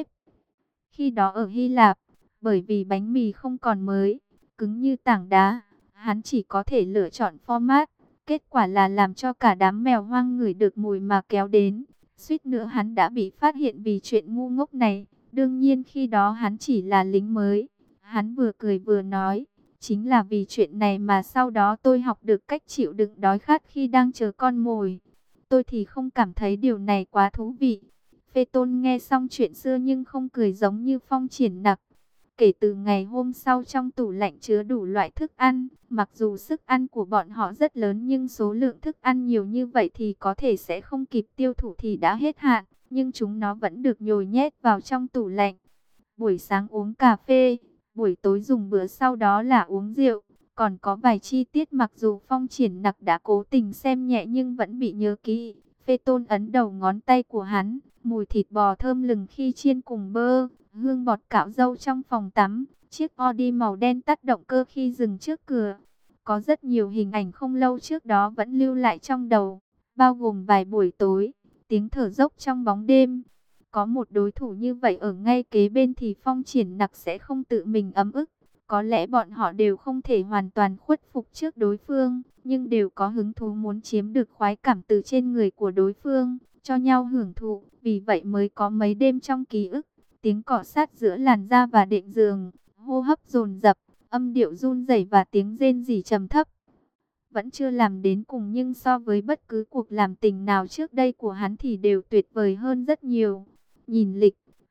Khi đó ở Hy Lạp, bởi vì bánh mì không còn mới, cứng như tảng đá, hắn chỉ có thể lựa chọn format. Kết quả là làm cho cả đám mèo hoang ngửi được mùi mà kéo đến. Suýt nữa hắn đã bị phát hiện vì chuyện ngu ngốc này. Đương nhiên khi đó hắn chỉ là lính mới. Hắn vừa cười vừa nói, chính là vì chuyện này mà sau đó tôi học được cách chịu đựng đói khát khi đang chờ con mồi. Tôi thì không cảm thấy điều này quá thú vị. Phê Tôn nghe xong chuyện xưa nhưng không cười giống như Phong Triển Nặc. Kể từ ngày hôm sau trong tủ lạnh chứa đủ loại thức ăn, mặc dù sức ăn của bọn họ rất lớn nhưng số lượng thức ăn nhiều như vậy thì có thể sẽ không kịp tiêu thụ thì đã hết hạn, nhưng chúng nó vẫn được nhồi nhét vào trong tủ lạnh. Buổi sáng uống cà phê, buổi tối dùng bữa sau đó là uống rượu, còn có vài chi tiết mặc dù Phong Triển Nặc đã cố tình xem nhẹ nhưng vẫn bị nhớ kỹ. Phê Tôn ấn đầu ngón tay của hắn, mùi thịt bò thơm lừng khi chiên cùng bơ, hương bọt cạo râu trong phòng tắm, chiếc Audi màu đen tắt động cơ khi dừng trước cửa. Có rất nhiều hình ảnh không lâu trước đó vẫn lưu lại trong đầu, bao gồm vài buổi tối, tiếng thở dốc trong bóng đêm. Có một đối thủ như vậy ở ngay kế bên thì Phong Triển Nặc sẽ không tự mình ấm ức. Có lẽ bọn họ đều không thể hoàn toàn khuất phục trước đối phương, nhưng đều có hứng thú muốn chiếm được khoái cảm từ trên người của đối phương, cho nhau hưởng thụ. Vì vậy mới có mấy đêm trong ký ức, tiếng cọ sát giữa làn da và đệm giường, hô hấp dồn dập, âm điệu run rẩy và tiếng rên rỉ trầm thấp. Vẫn chưa làm đến cùng nhưng so với bất cứ cuộc làm tình nào trước đây của hắn thì đều tuyệt vời hơn rất nhiều. Nhìn lịch,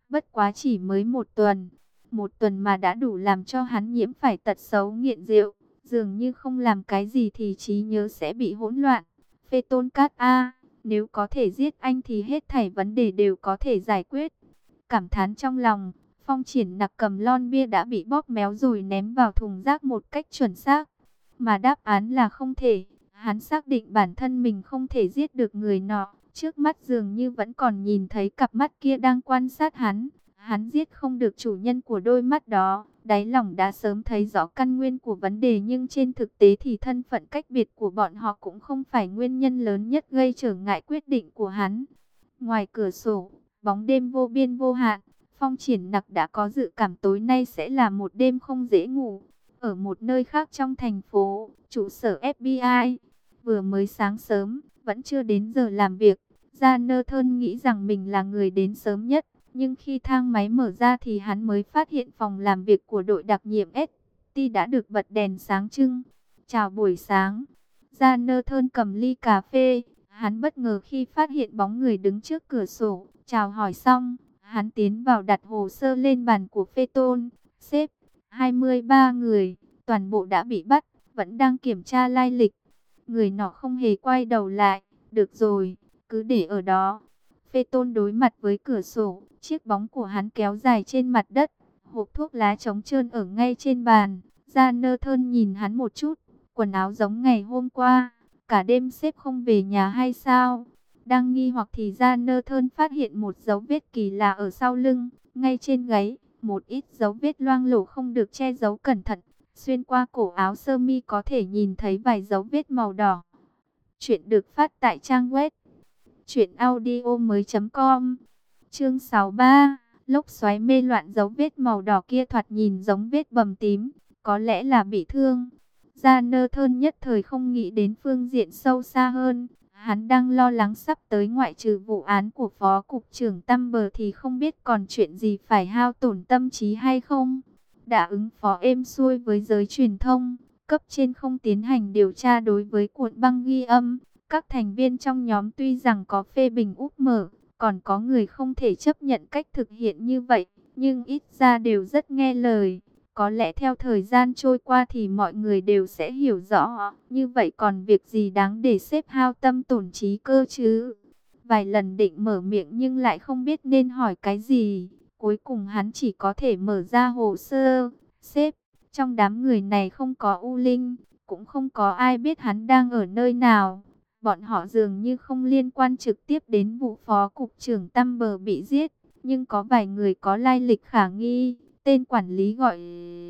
Bất quá chỉ mới một tuần mà đã đủ làm cho hắn nhiễm phải tật xấu nghiện rượu. Dường như không làm cái gì thì trí nhớ sẽ bị hỗn loạn. Phê Tôn Cát A, nếu có thể giết anh thì hết thảy vấn đề đều có thể giải quyết. Cảm thán trong lòng, Phong Triển Nặc cầm lon bia đã bị bóp méo rồi ném vào thùng rác một cách chuẩn xác. Mà đáp án là không thể. Hắn xác định bản thân mình không thể giết được người nọ. Trước mắt dường như vẫn còn nhìn thấy cặp mắt kia đang quan sát hắn. Hắn giết không được chủ nhân của đôi mắt đó. Đáy lòng đã sớm thấy rõ căn nguyên của vấn đề, nhưng trên thực tế thì thân phận cách biệt của bọn họ cũng không phải nguyên nhân lớn nhất gây trở ngại quyết định của hắn. Ngoài cửa sổ, bóng đêm vô biên vô hạn. Phong Triển Nặc đã có dự cảm tối nay sẽ là một đêm không dễ ngủ. Ở một nơi khác trong thành phố, trụ sở FBI, vừa mới sáng sớm, vẫn chưa đến giờ làm việc. Jonathan nghĩ rằng mình là người đến sớm nhất, nhưng khi thang máy mở ra thì hắn mới phát hiện phòng làm việc của đội đặc nhiệm ST đã được bật đèn sáng trưng. Chào buổi sáng. Jonathan cầm ly cà phê, hắn bất ngờ khi phát hiện bóng người đứng trước cửa sổ. Chào hỏi xong, hắn tiến vào đặt hồ sơ lên bàn của Phê Tôn. Sếp, 23 người, toàn bộ đã bị bắt, vẫn đang kiểm tra lai lịch. Người nọ không hề quay đầu lại. Được rồi, cứ để ở đó. Phê Tôn đối mặt với cửa sổ, chiếc bóng của hắn kéo dài trên mặt đất, hộp thuốc lá trống trơn ở ngay trên bàn. Jonathan nhìn hắn một chút, quần áo giống ngày hôm qua, cả đêm sếp không về nhà hay sao? Đang nghi hoặc thì Jonathan phát hiện một dấu vết kỳ lạ ở sau lưng, ngay trên gáy, một ít dấu vết loang lổ không được che giấu cẩn thận. Xuyên qua cổ áo sơ mi có thể nhìn thấy vài dấu vết màu đỏ. Chuyện được phát tại trang web truyệnaudiomoi.com. Chương 63, lốc xoáy mê loạn. Dấu vết màu đỏ kia thoạt nhìn giống vết bầm tím, có lẽ là bị thương. Jonathan nhất thời không nghĩ đến phương diện sâu xa hơn. Hắn đang lo lắng sắp tới ngoại trừ vụ án của Phó Cục trưởng Tăm thì không biết còn chuyện gì phải hao tổn tâm trí hay không. Đã ứng phó êm xuôi với giới truyền thông, cấp trên không tiến hành điều tra đối với cuộn băng ghi âm. Các thành viên trong nhóm tuy rằng có phê bình úp mở, còn có người không thể chấp nhận cách thực hiện như vậy, nhưng ít ra đều rất nghe lời. Có lẽ theo thời gian trôi qua thì mọi người đều sẽ hiểu rõ, như vậy còn việc gì đáng để xếp hao tâm tổn trí cơ chứ. Vài lần định mở miệng nhưng lại không biết nên hỏi cái gì. Cuối cùng hắn chỉ có thể mở ra hồ sơ. Sếp, trong đám người này không có U Linh, cũng không có ai biết hắn đang ở nơi nào. Bọn họ dường như không liên quan trực tiếp đến vụ Phó Cục trưởng Tăm bị giết, nhưng có vài người có lai lịch khả nghi. Tên quản lý gọi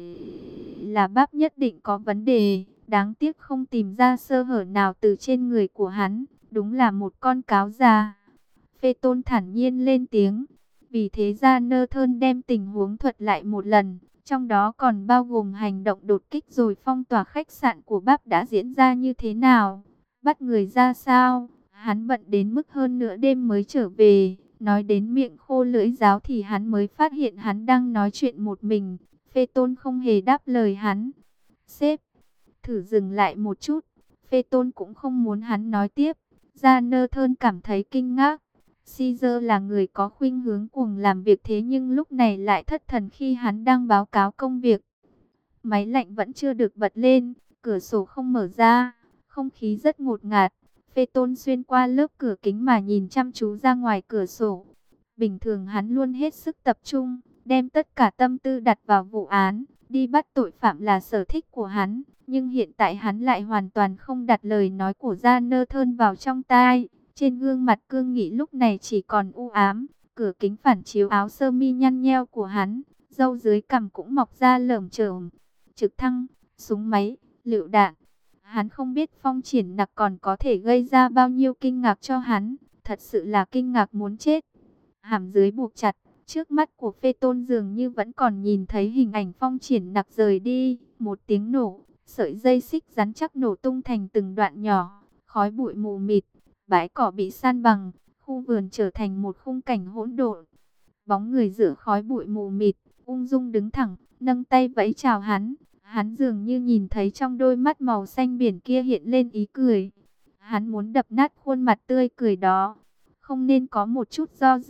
là Báp nhất định có vấn đề, đáng tiếc không tìm ra sơ hở nào từ trên người của hắn, đúng là một con cáo già. Phê Tôn thản nhiên lên tiếng, vì thế Jonathan đem tình huống thuật lại một lần, trong đó còn bao gồm hành động đột kích rồi phong tỏa khách sạn của Báp đã diễn ra như thế nào, bắt người ra sao. Hắn bận đến mức hơn nửa đêm mới trở về. Nói đến miệng khô lưỡi giáo thì hắn mới phát hiện hắn đang nói chuyện một mình. Phê Tôn không hề đáp lời hắn. Sếp, thử dừng lại một chút. Phê Tôn cũng không muốn hắn nói tiếp. Jonathan cảm thấy kinh ngạc. Caesar là người có khuynh hướng cuồng làm việc, thế nhưng lúc này lại thất thần khi hắn đang báo cáo công việc. Máy lạnh vẫn chưa được bật lên, cửa sổ không mở ra, không khí rất ngột ngạt. Phê Tôn xuyên qua lớp cửa kính mà nhìn chăm chú ra ngoài cửa sổ. Bình thường hắn luôn hết sức tập trung, đem tất cả tâm tư đặt vào vụ án, đi bắt tội phạm là sở thích của hắn. Nhưng hiện tại hắn lại hoàn toàn không đặt lời nói của Jonathan vào trong tai. Trên gương mặt cương nghị lúc này chỉ còn u ám, cửa kính phản chiếu áo sơ mi nhăn nheo của hắn, râu dưới cằm cũng mọc ra lởm chởm. Trực thăng, súng máy, lựu đạn. Hắn không biết Phong Triển Nặc còn có thể gây ra bao nhiêu kinh ngạc cho hắn, thật sự là kinh ngạc muốn chết. Hàm dưới buộc chặt, trước mắt của Phê Tôn dường như vẫn còn nhìn thấy hình ảnh Phong Triển Nặc rời đi. Một tiếng nổ, sợi dây xích rắn chắc nổ tung thành từng đoạn nhỏ, khói bụi mù mịt, bãi cỏ bị san bằng, khu vườn trở thành một khung cảnh hỗn độn. Bóng người giữa khói bụi mù mịt, ung dung đứng thẳng, nâng tay vẫy chào hắn. Hắn dường như nhìn thấy trong đôi mắt màu xanh biển kia hiện lên ý cười. Hắn muốn đập nát khuôn mặt tươi cười đó. Không nên có một chút do dự.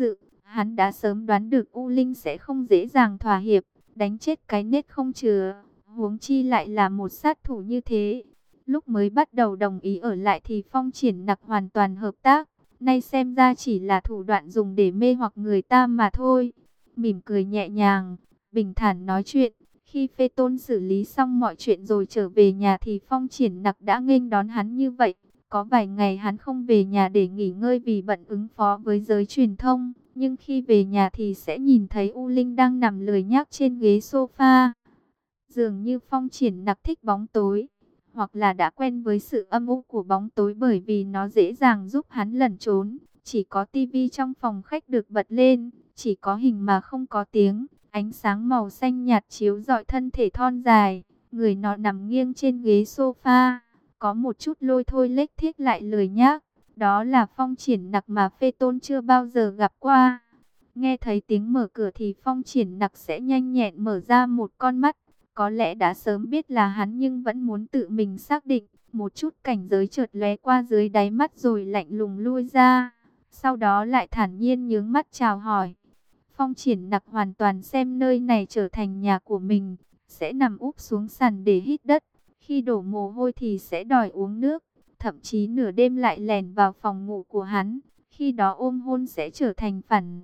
Hắn đã sớm đoán được U Linh sẽ không dễ dàng thỏa hiệp, đánh chết cái nết không chừa, huống chi lại là một sát thủ như thế. Lúc mới bắt đầu đồng ý ở lại thì Phong Triển Nặc hoàn toàn hợp tác, nay xem ra chỉ là thủ đoạn dùng để mê hoặc người ta mà thôi. Mỉm cười nhẹ nhàng, bình thản nói chuyện. Khi Phê Tôn xử lý xong mọi chuyện rồi trở về nhà thì Phong Triển Nặc đã nghênh đón hắn như vậy. Có vài ngày hắn không về nhà để nghỉ ngơi vì bận ứng phó với giới truyền thông. Nhưng khi về nhà thì sẽ nhìn thấy U Linh đang nằm lười nhác trên ghế sofa. Dường như Phong Triển Nặc thích bóng tối, hoặc là đã quen với sự âm u của bóng tối bởi vì nó dễ dàng giúp hắn lẩn trốn. Chỉ có tivi trong phòng khách được bật lên, chỉ có hình mà không có tiếng. Ánh sáng màu xanh nhạt chiếu rọi thân thể thon dài, người nọ nằm nghiêng trên ghế sofa, có một chút lôi thôi lếch thếch lại lười nhác. Đó là Phong Triển Nặc mà Phê Tôn chưa bao giờ gặp qua. Nghe thấy tiếng mở cửa thì Phong Triển Nặc sẽ nhanh nhẹn mở ra một con mắt. Có lẽ đã sớm biết là hắn nhưng vẫn muốn tự mình xác định. Một chút cảnh giới chợt lóe qua dưới đáy mắt rồi lạnh lùng lui ra. Sau đó lại thản nhiên nhướng mắt chào hỏi. Phong Triển Nặc hoàn toàn xem nơi này trở thành nhà của mình, sẽ nằm úp xuống sàn để hít đất. Khi đổ mồ hôi thì sẽ đòi uống nước, thậm chí nửa đêm lại lèn vào phòng ngủ của hắn. Khi đó ôm hôn sẽ trở thành phản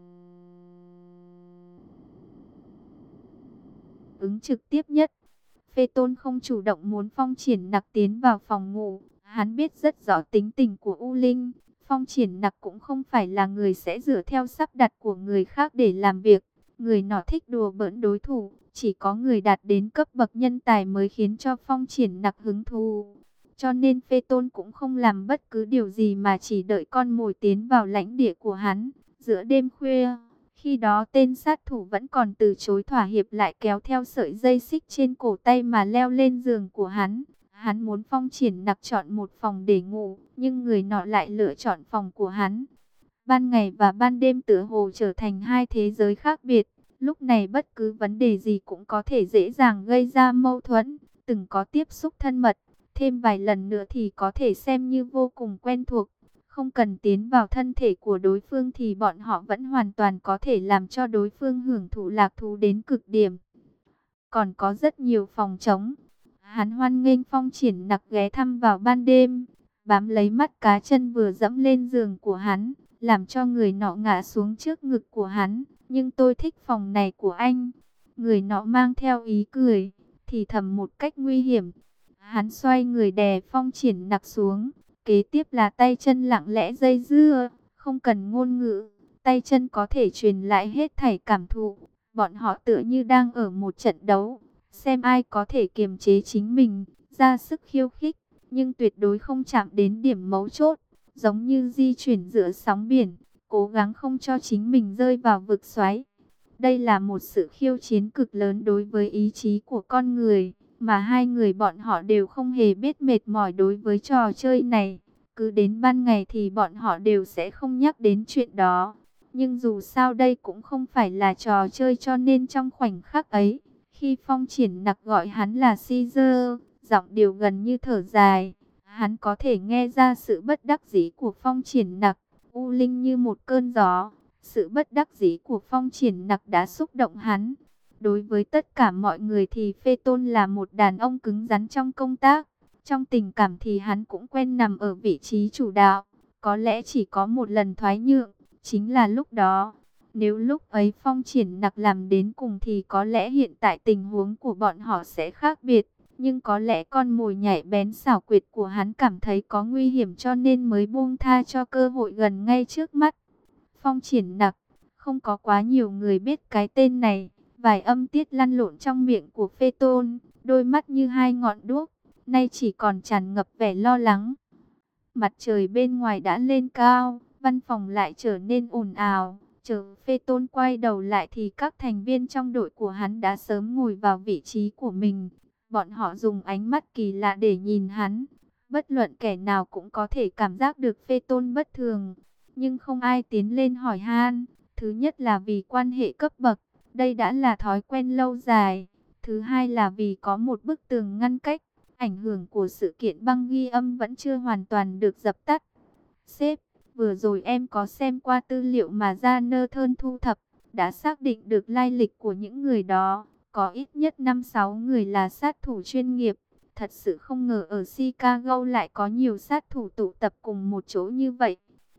ứng trực tiếp nhất. Phê Tôn không chủ động muốn Phong Triển Nặc tiến vào phòng ngủ. Hắn biết rất rõ tính tình của U Linh. Phong Triển Nặc cũng không phải là người sẽ dựa theo sắp đặt của người khác để làm việc. Người nọ thích đùa bỡn đối thủ. Chỉ có người đạt đến cấp bậc nhân tài mới khiến cho Phong Triển Nặc hứng thú. Cho nên Phê Tôn cũng không làm bất cứ điều gì mà chỉ đợi con mồi tiến vào lãnh địa của hắn. Giữa đêm khuya, khi đó tên sát thủ vẫn còn từ chối thỏa hiệp lại kéo theo sợi dây xích trên cổ tay mà leo lên giường của hắn. Hắn muốn Phong Triển Nặc chọn một phòng để ngủ, nhưng người nọ lại lựa chọn phòng của hắn. Ban ngày và ban đêm tựa hồ trở thành hai thế giới khác biệt. Lúc này bất cứ vấn đề gì cũng có thể dễ dàng gây ra mâu thuẫn. Từng có tiếp xúc thân mật, thêm vài lần nữa thì có thể xem như vô cùng quen thuộc. Không cần tiến vào thân thể của đối phương thì bọn họ vẫn hoàn toàn có thể làm cho đối phương hưởng thụ lạc thú đến cực điểm. Còn có rất nhiều phòng trống. Hắn hoan nghênh Phong Triển Nặc ghé thăm vào ban đêm, bám lấy mắt cá chân vừa dẫm lên giường của hắn, làm cho người nọ ngã xuống trước ngực của hắn. Nhưng tôi thích phòng này của anh. Người nọ mang theo ý cười, thì thầm một cách nguy hiểm. Hắn xoay người đè Phong Triển Nặc xuống. Kế tiếp là tay chân lặng lẽ dây dưa, không cần ngôn ngữ, tay chân có thể truyền lại hết thảy cảm thụ. Bọn họ tựa như đang ở một trận đấu, xem ai có thể kiềm chế chính mình, ra sức khiêu khích, nhưng tuyệt đối không chạm đến điểm mấu chốt, giống như di chuyển giữa sóng biển, cố gắng không cho chính mình rơi vào vực xoáy. Đây là một sự khiêu chiến cực lớn đối với ý chí của con người, mà hai người bọn họ đều không hề biết mệt mỏi đối với trò chơi này. Cứ đến ban ngày thì bọn họ đều sẽ không nhắc đến chuyện đó. Nhưng dù sao đây cũng không phải là trò chơi, cho nên trong khoảnh khắc ấy, khi Phong Triển Nặc gọi hắn là Caesar, giọng điệu gần như thở dài, hắn có thể nghe ra sự bất đắc dĩ của Phong Triển Nặc. U Linh như một cơn gió, sự bất đắc dĩ của Phong Triển Nặc đã xúc động hắn. Đối với tất cả mọi người thì Phê Tôn là một đàn ông cứng rắn trong công tác. Trong tình cảm thì hắn cũng quen nằm ở vị trí chủ đạo. Có lẽ chỉ có một lần thoái nhượng, chính là lúc đó. Nếu lúc ấy Phong Triển Nặc làm đến cùng thì có lẽ hiện tại tình huống của bọn họ sẽ khác biệt. Nhưng có lẽ con mồi nhảy bén xảo quyệt của hắn cảm thấy có nguy hiểm cho nên mới buông tha cho cơ hội gần ngay trước mắt. Phong Triển Nặc, không có quá nhiều người biết cái tên này. Vài âm tiết lăn lộn trong miệng của Phê Tôn, đôi mắt như hai ngọn đuốc, nay chỉ còn tràn ngập vẻ lo lắng. Mặt trời bên ngoài đã lên cao, văn phòng lại trở nên ồn ào. Chờ Phê Tôn quay đầu lại thì các thành viên trong đội của hắn đã sớm ngồi vào vị trí của mình. Bọn họ dùng ánh mắt kỳ lạ để nhìn hắn. Bất luận kẻ nào cũng có thể cảm giác được Phê Tôn bất thường. Nhưng không ai tiến lên hỏi han. Thứ nhất là vì quan hệ cấp bậc. Đây đã là thói quen lâu dài. Thứ hai là vì có một bức tường ngăn cách. Ảnh hưởng của sự kiện băng ghi âm vẫn chưa hoàn toàn được dập tắt. Sếp, Vừa rồi em có xem qua tư liệu mà Jonathan thu thập, đã xác định được lai lịch của những người đó. Có ít nhất 5-6 người là sát thủ chuyên nghiệp. Thật sự không ngờ ở Chicago lại có nhiều sát thủ tụ tập cùng một chỗ như vậy.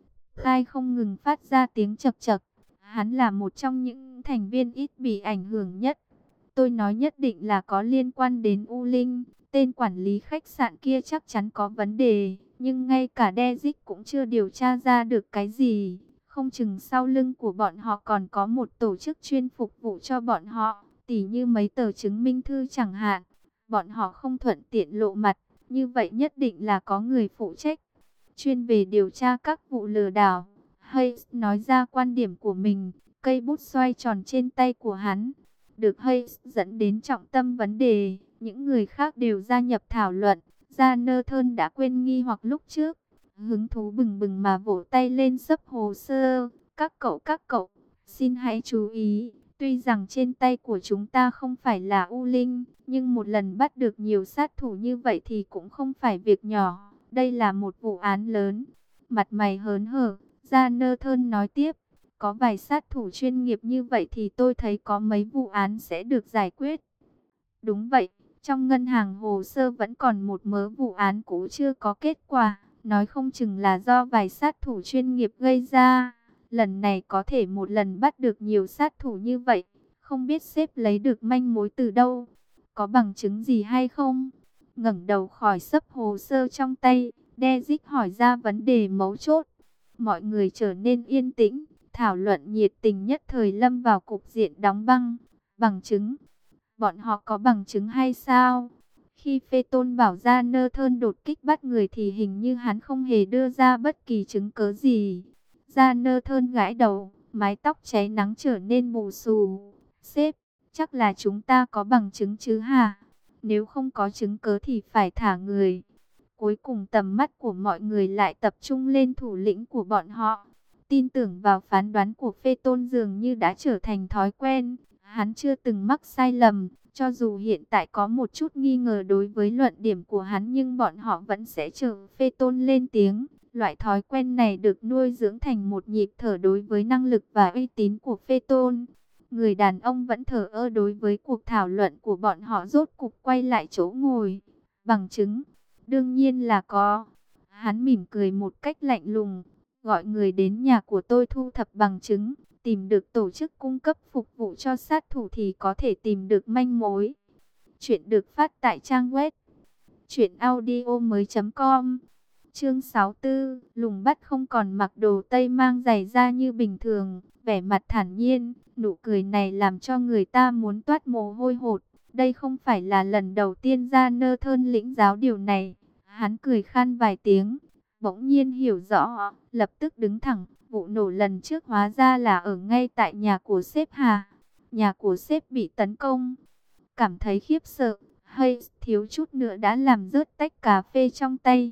Tai không ngừng phát ra tiếng chậc chậc. Hắn là một trong những thành viên ít bị ảnh hưởng nhất. Tôi nói nhất định là có liên quan đến U Linh. Tên quản lý khách sạn kia chắc chắn có vấn đề. Nhưng ngay cả Dezic cũng chưa điều tra ra được cái gì. Không chừng sau lưng của bọn họ còn có một tổ chức chuyên phục vụ cho bọn họ. Tỉ như mấy tờ chứng minh thư chẳng hạn. Bọn họ không thuận tiện lộ mặt. Như vậy nhất định là có người phụ trách chuyên về điều tra các vụ lừa đảo. Hayes nói ra quan điểm của mình, cây bút xoay tròn trên tay của hắn. Được Hayes dẫn đến trọng tâm vấn đề, những người khác đều gia nhập thảo luận. Jonathan đã quên nghi hoặc lúc trước, hứng thú bừng bừng mà vỗ tay lên xấp hồ sơ. Các cậu, xin hãy chú ý, tuy rằng trên tay của chúng ta không phải là U Linh, nhưng một lần bắt được nhiều sát thủ như vậy thì cũng không phải việc nhỏ. Đây là một vụ án lớn. Mặt mày hớn hở, Jonathan nói tiếp. Có vài sát thủ chuyên nghiệp như vậy thì tôi thấy có mấy vụ án sẽ được giải quyết. Đúng vậy, trong ngân hàng hồ sơ vẫn còn một mớ vụ án cũ chưa có kết quả. Nói không chừng là do vài sát thủ chuyên nghiệp gây ra. Lần này có thể một lần bắt được nhiều sát thủ như vậy. Không biết sếp lấy được manh mối từ đâu. Có bằng chứng gì hay không? Ngẩng đầu khỏi xấp hồ sơ trong tay, Dezic hỏi ra vấn đề mấu chốt. Mọi người trở nên yên tĩnh, thảo luận nhiệt tình nhất thời lâm vào cục diện đóng băng. Bằng chứng? Bọn họ có bằng chứng hay sao? Khi Phê Tôn bảo ra Jonathan đột kích bắt người thì hình như hắn không hề đưa ra bất kỳ chứng cớ gì. Jonathan gãi đầu, mái tóc cháy nắng trở nên bù xù. Sếp, chắc là chúng ta có bằng chứng chứ hả? Nếu không có chứng cớ thì phải thả người. Cuối cùng tầm mắt của mọi người lại tập trung lên thủ lĩnh của bọn họ. Tin tưởng vào phán đoán của Phê Tôn dường như đã trở thành thói quen. Hắn chưa từng mắc sai lầm. Cho dù hiện tại có một chút nghi ngờ đối với luận điểm của hắn, nhưng bọn họ vẫn sẽ chờ Phê Tôn lên tiếng. Loại thói quen này được nuôi dưỡng thành một nhịp thở đối với năng lực và uy tín của Phê Tôn. Người đàn ông vẫn thờ ơ đối với cuộc thảo luận của bọn họ, rốt cục quay lại chỗ ngồi. Bằng chứng? Đương nhiên là có. Hắn mỉm cười một cách lạnh lùng. Gọi người đến nhà của tôi thu thập bằng chứng. Tìm được tổ chức cung cấp phục vụ cho sát thủ thì có thể tìm được manh mối. Chuyện được phát tại trang web truyệnaudiomoi.com. Chương 64, Lùng bắt không còn mặc đồ tây, mang giày da như bình thường, vẻ mặt thản nhiên, nụ cười này làm cho người ta muốn toát mồ hôi hột. Đây không phải là lần đầu tiên Jonathan lĩnh giáo điều này. Hắn cười khan vài tiếng, bỗng nhiên hiểu rõ, lập tức đứng thẳng. Vụ nổ lần trước hóa ra là ở ngay tại nhà của sếp Hà. Nhà của sếp bị tấn công. Cảm thấy khiếp sợ, Hayes thiếu chút nữa đã làm rớt tách cà phê trong tay.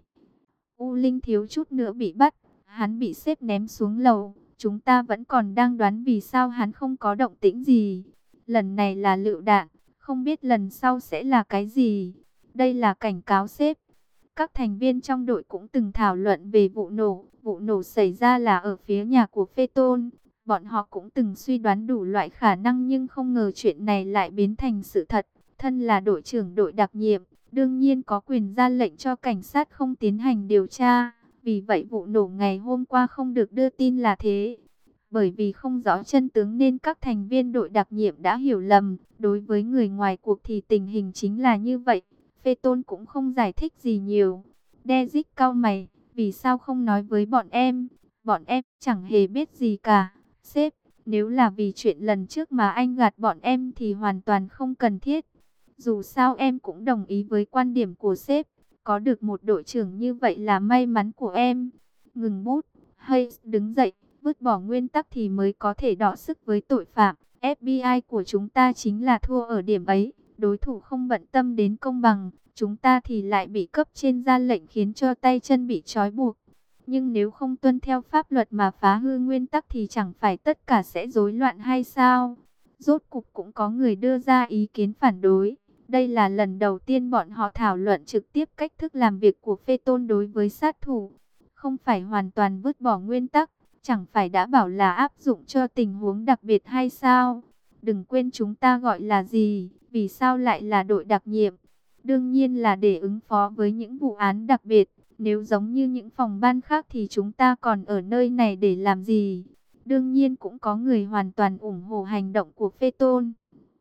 U Linh thiếu chút nữa bị bắt, hắn bị sếp ném xuống lầu. Chúng ta vẫn còn đang đoán vì sao hắn không có động tĩnh gì. Lần này là lựu đạn, không biết lần sau sẽ là cái gì. Đây là cảnh cáo sếp. Các thành viên trong đội cũng từng thảo luận về vụ nổ. Vụ nổ xảy ra là ở phía nhà của Phê Tôn. Bọn họ cũng từng suy đoán đủ loại khả năng, nhưng không ngờ chuyện này lại biến thành sự thật. Thân là đội trưởng đội đặc nhiệm, đương nhiên có quyền ra lệnh cho cảnh sát không tiến hành điều tra. Vì vậy vụ nổ ngày hôm qua không được đưa tin là thế. Bởi vì không rõ chân tướng nên các thành viên đội đặc nhiệm đã hiểu lầm. Đối với người ngoài cuộc thì tình hình chính là như vậy. Phê Tôn cũng không giải thích gì nhiều. Dezic cau mày, vì sao không nói với bọn em? Bọn em chẳng hề biết gì cả. Sếp, nếu là vì chuyện lần trước mà anh gạt bọn em thì hoàn toàn không cần thiết. Dù sao em cũng đồng ý với quan điểm của sếp. Có được một đội trưởng như vậy là may mắn của em. Ngừng bút, Hayes đứng dậy, vứt bỏ nguyên tắc thì mới có thể đọ sức với tội phạm. FBI của chúng ta chính là thua ở điểm ấy. Đối thủ không bận tâm đến công bằng, chúng ta thì lại bị cấp trên ra lệnh khiến cho tay chân bị trói buộc. Nhưng nếu không tuân theo pháp luật mà phá hư nguyên tắc thì chẳng phải tất cả sẽ rối loạn hay sao? Rốt cục cũng có người đưa ra ý kiến phản đối. Đây là lần đầu tiên bọn họ thảo luận trực tiếp cách thức làm việc của Phê Tôn đối với sát thủ. không phải hoàn toàn vứt bỏ nguyên tắc, chẳng phải đã bảo là áp dụng cho tình huống đặc biệt hay sao? Đừng quên chúng ta gọi là gì, vì sao lại là đội đặc nhiệm? Đương nhiên là để ứng phó với những vụ án đặc biệt. Nếu giống như những phòng ban khác thì chúng ta còn ở nơi này để làm gì? Đương nhiên cũng có người hoàn toàn ủng hộ hành động của Phaeton.